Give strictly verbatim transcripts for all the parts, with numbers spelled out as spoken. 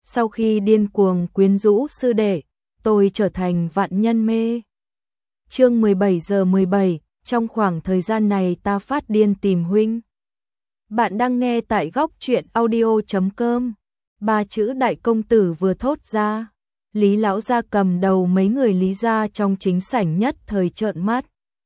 Sau khi điên cuồng quyến rũ sư đệ, tôi trở thành vạn nhân mê. Chương mười bảy giờ mười bảy, trong khoảng thời gian này ta phát điên tìm huynh. Bạn đang nghe tại góc truyện audio chấm com. Ba chữ đại công tử vừa thốt ra, Lý lão gia cầm đầu mấy người Lý gia trong chính sảnh nhất thời trợn mắt.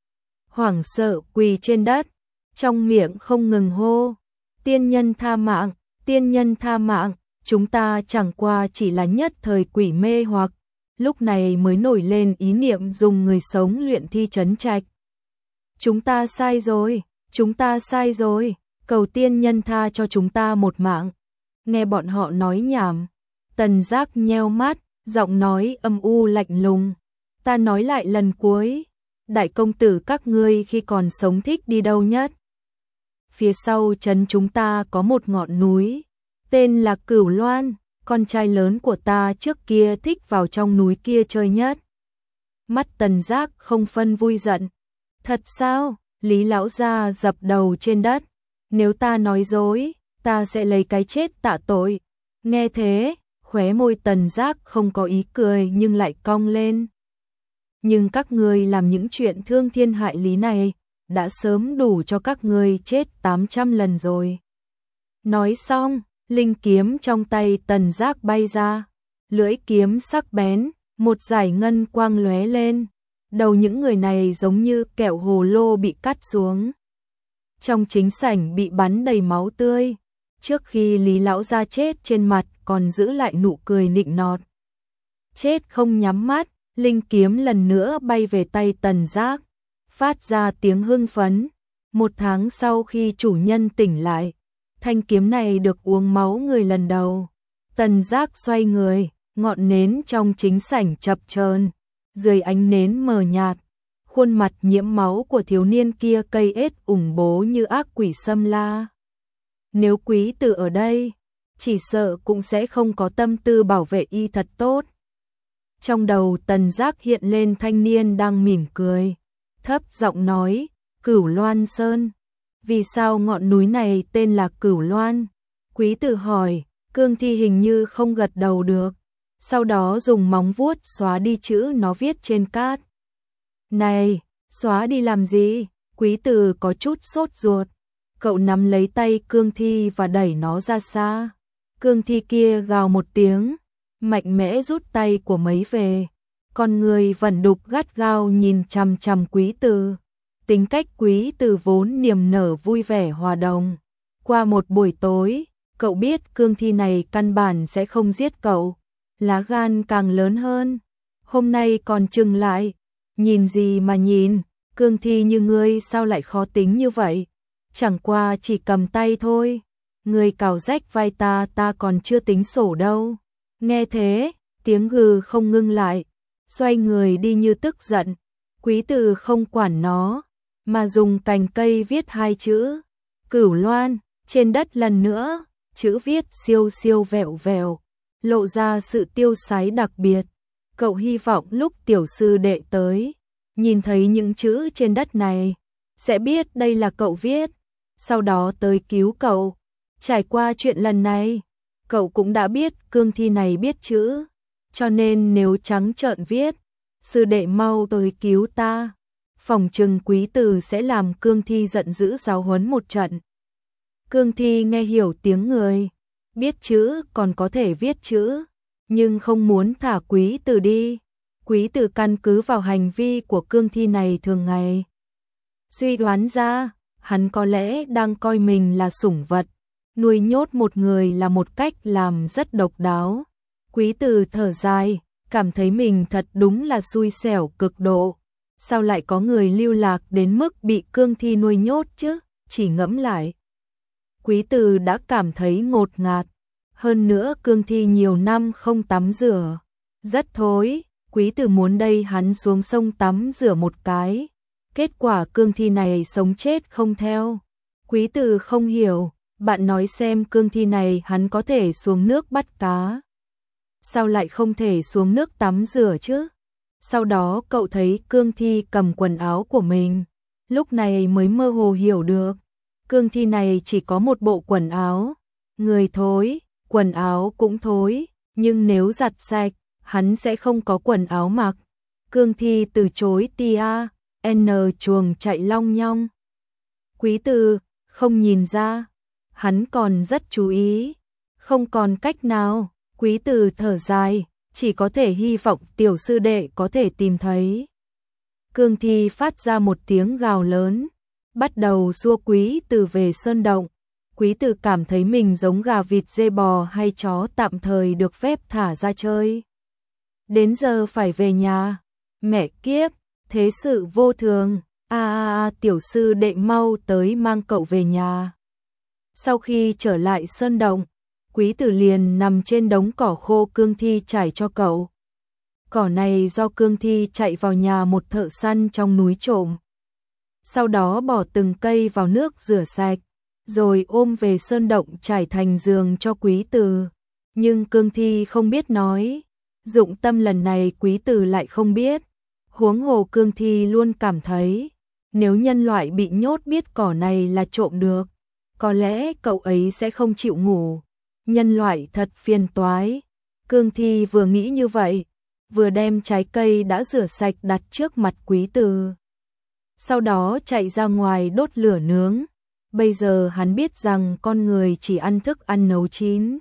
Hoảng sợ quỳ trên đất, trong miệng không ngừng hô: tiên nhân tha mạng, tiên nhân tha mạng, chúng ta chẳng qua chỉ là nhất thời quỷ mê hoặc, lúc này mới nổi lên ý niệm dùng người sống luyện thi trấn trạch. Chúng ta sai rồi, chúng ta sai rồi, cầu tiên nhân tha cho chúng ta một mạng. Nghe bọn họ nói nhảm, Tần Giác nheo mắt, giọng nói âm u lạnh lùng: ta nói lại lần cuối, đại công tử các ngươi khi còn sống thích đi đâu nhất? Phía sau trấn chúng ta có một ngọn núi, tên là Cửu Loan, con trai lớn của ta trước kia thích vào trong núi kia chơi nhất. Mắt Tần Giác không phân vui giận. Thật sao? Lý lão gia dập đầu trên đất. Nếu ta nói dối, ta sẽ lấy cái chết tạ tội. Nghe thế, khóe môi Tần Giác không có ý cười nhưng lại cong lên. Nhưng các ngươi làm những chuyện thương thiên hại lý này, đã sớm đủ cho các ngươi chết tám trăm lần rồi. Nói xong, linh kiếm trong tay Tần Giác bay ra, lưỡi kiếm sắc bén, một dải ngân quang lóe lên, đầu những người này giống như kẹo hồ lô bị cắt xuống. Trong chính sảnh bị bắn đầy máu tươi, trước khi Lý lão gia chết trên mặt còn giữ lại nụ cười nịnh nọt. Chết không nhắm mắt, linh kiếm lần nữa bay về tay Tần Giác, phát ra tiếng hưng phấn. Một tháng sau khi chủ nhân tỉnh lại, thanh kiếm này được uống máu người lần đầu. Tần Giác xoay người, ngọn nến trong chính sảnh chập chờn, dưới ánh nến mờ nhạt, khuôn mặt nhiễm máu của thiếu niên kia cây ết ủng bố như ác quỷ xâm la. Nếu quý tử ở đây, chỉ sợ cũng sẽ không có tâm tư bảo vệ y thật tốt. Trong đầu Tần Giác hiện lên thanh niên đang mỉm cười, thấp giọng nói: Cửu Loan Sơn. Vì sao ngọn núi này tên là Cửu Loan? Quý tử hỏi. Cương Thi hình như không gật đầu được, sau đó dùng móng vuốt xóa đi chữ nó viết trên cát. Này, xóa đi làm gì? Quý tử có chút sốt ruột. Cậu nắm lấy tay Cương Thi và đẩy nó ra xa. Cương Thi kia gào một tiếng, mạnh mẽ rút tay của mấy về. Con người vẫn đục gắt gao nhìn chằm chằm quý tử. Tính cách quý tử vốn niềm nở vui vẻ hòa đồng. Qua một buổi tối, cậu biết Cương Thi này căn bản sẽ không giết cậu. Lá gan càng lớn hơn. Hôm nay còn trừng lại. Nhìn gì mà nhìn, Cương Thi như ngươi sao lại khó tính như vậy? Chẳng qua chỉ cầm tay thôi. Ngươi cào rách vai ta ta còn chưa tính sổ đâu. Nghe thế, tiếng gừ không ngưng lại. Xoay người đi như tức giận. Quý tử không quản nó, mà dùng cành cây viết hai chữ Cửu Loan trên đất lần nữa. Chữ viết siêu siêu vẹo vẹo, lộ ra sự tiêu sái đặc biệt. Cậu hy vọng lúc tiểu sư đệ tới, nhìn thấy những chữ trên đất này, sẽ biết đây là cậu viết, sau đó tới cứu cậu. Trải qua chuyện lần này, cậu cũng đã biết Cương Thi này biết chữ, cho nên nếu trắng trợn viết, sư đệ mau tới cứu ta, phòng trừng quý tử sẽ làm Cương Thi giận dữ giáo huấn một trận. Cương Thi nghe hiểu tiếng người, biết chữ còn có thể viết chữ, nhưng không muốn thả quý tử đi. Quý tử căn cứ vào hành vi của Cương Thi này thường ngày, suy đoán ra, hắn có lẽ đang coi mình là sủng vật, nuôi nhốt một người là một cách làm rất độc đáo. Quý tử thở dài, cảm thấy mình thật đúng là xui xẻo cực độ. Sao lại có người lưu lạc đến mức bị Cương Thi nuôi nhốt chứ? Chỉ ngẫm lại, quý tử đã cảm thấy ngột ngạt. Hơn nữa Cương Thi nhiều năm không tắm rửa, rất thối. Quý tử muốn đây hắn xuống sông tắm rửa một cái. Kết quả Cương Thi này sống chết không theo. Quý tử không hiểu, bạn nói xem Cương Thi này hắn có thể xuống nước bắt cá, sao lại không thể xuống nước tắm rửa chứ? Sau đó cậu thấy Cương Thi cầm quần áo của mình, lúc này mới mơ hồ hiểu được. Cương Thi này chỉ có một bộ quần áo, người thối, quần áo cũng thối, nhưng nếu giặt sạch, hắn sẽ không có quần áo mặc. Cương Thi từ chối tia, n chuồng chạy long nhong. Quý Từ không nhìn ra, hắn còn rất chú ý, không còn cách nào. Quý Từ thở dài, chỉ có thể hy vọng tiểu sư đệ có thể tìm thấy. Cương Thi phát ra một tiếng gào lớn, bắt đầu xua Quý Từ về sơn động. Quý Từ cảm thấy mình giống gà vịt dê bò hay chó tạm thời được phép thả ra chơi. Đến giờ phải về nhà. Mẹ kiếp, thế sự vô thường. A a a, tiểu sư đệ mau tới mang cậu về nhà. Sau khi trở lại sơn động, Quý Từ liền nằm trên đống cỏ khô Cương Thi trải cho cậu. Cỏ này do Cương Thi chạy vào nhà một thợ săn trong núi trộm. Sau đó bỏ từng cây vào nước rửa sạch, rồi ôm về sơn động trải thành giường cho Quý Từ. Nhưng Cương Thi không biết nói, dụng tâm lần này Quý Từ lại không biết. Huống hồ Cương Thi luôn cảm thấy, nếu nhân loại bị nhốt biết cỏ này là trộm được, có lẽ cậu ấy sẽ không chịu ngủ. Nhân loại thật phiền toái. Cương Thi vừa nghĩ như vậy, vừa đem trái cây đã rửa sạch đặt trước mặt Quý Từ. Sau đó chạy ra ngoài đốt lửa nướng. Bây giờ hắn biết rằng con người chỉ ăn thức ăn nấu chín.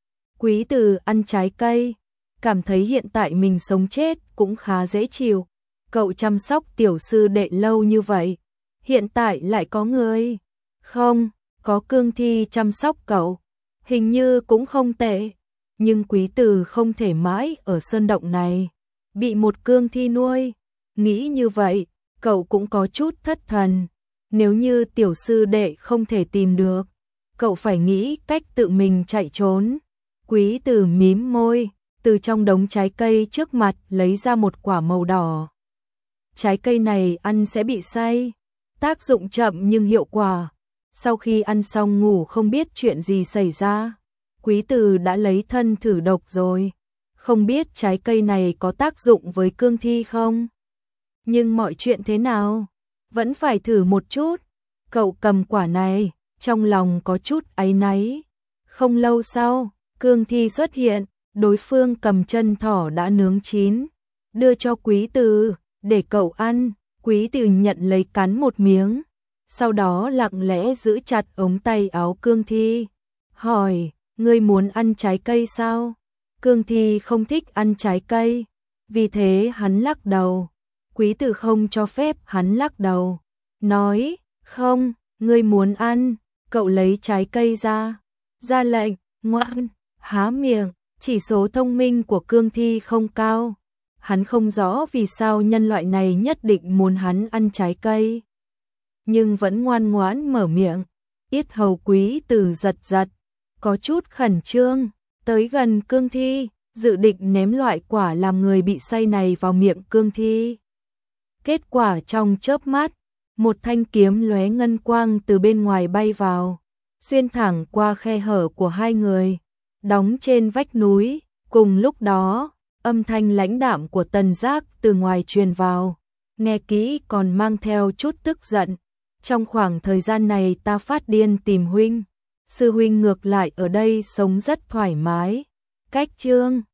Quý Từ ăn trái cây, cảm thấy hiện tại mình sống chết cũng khá dễ chịu. Cậu chăm sóc tiểu sư đệ lâu như vậy, hiện tại lại có người. Không, có Cương Thi chăm sóc cậu, hình như cũng không tệ. Nhưng Quý Từ không thể mãi ở sơn động này, bị một Cương Thi nuôi. Nghĩ như vậy, cậu cũng có chút thất thần. Nếu như tiểu sư đệ không thể tìm được, cậu phải nghĩ cách tự mình chạy trốn. Quý Từ mím môi, từ trong đống trái cây trước mặt lấy ra một quả màu đỏ. Trái cây này ăn sẽ bị say, tác dụng chậm nhưng hiệu quả. Sau khi ăn xong ngủ không biết chuyện gì xảy ra. Quý Từ đã lấy thân thử độc rồi, không biết trái cây này có tác dụng với Cương Thi không. Nhưng mọi chuyện thế nào, vẫn phải thử một chút. Cậu cầm quả này, trong lòng có chút áy náy. Không lâu sau, Cương Thi xuất hiện, đối phương cầm chân thỏ đã nướng chín, đưa cho Quý Từ, để cậu ăn. Quý Từ nhận lấy cắn một miếng, sau đó lặng lẽ giữ chặt ống tay áo Cương Thi, hỏi, ngươi muốn ăn trái cây sao? Cương Thi không thích ăn trái cây, vì thế hắn lắc đầu. Quý Từ không cho phép hắn lắc đầu, nói, không, ngươi muốn ăn. Cậu lấy trái cây ra, ra lệnh, ngoan, há miệng. Chỉ số thông minh của Cương Thi không cao, hắn không rõ vì sao nhân loại này nhất định muốn hắn ăn trái cây, nhưng vẫn ngoan ngoãn mở miệng. Yết hầu Quý Từ giật giật, có chút khẩn trương, tới gần Cương Thi, dự định ném loại quả làm người bị say này vào miệng Cương Thi. Kết quả trong chớp mắt, một thanh kiếm lóe ngân quang từ bên ngoài bay vào, xuyên thẳng qua khe hở của hai người, đóng trên vách núi. Cùng lúc đó, âm thanh lãnh đạm của Tần Giác từ ngoài truyền vào, nghe kỹ còn mang theo chút tức giận. Trong khoảng thời gian này ta phát điên tìm huynh, sư huynh ngược lại ở đây sống rất thoải mái. Cách chương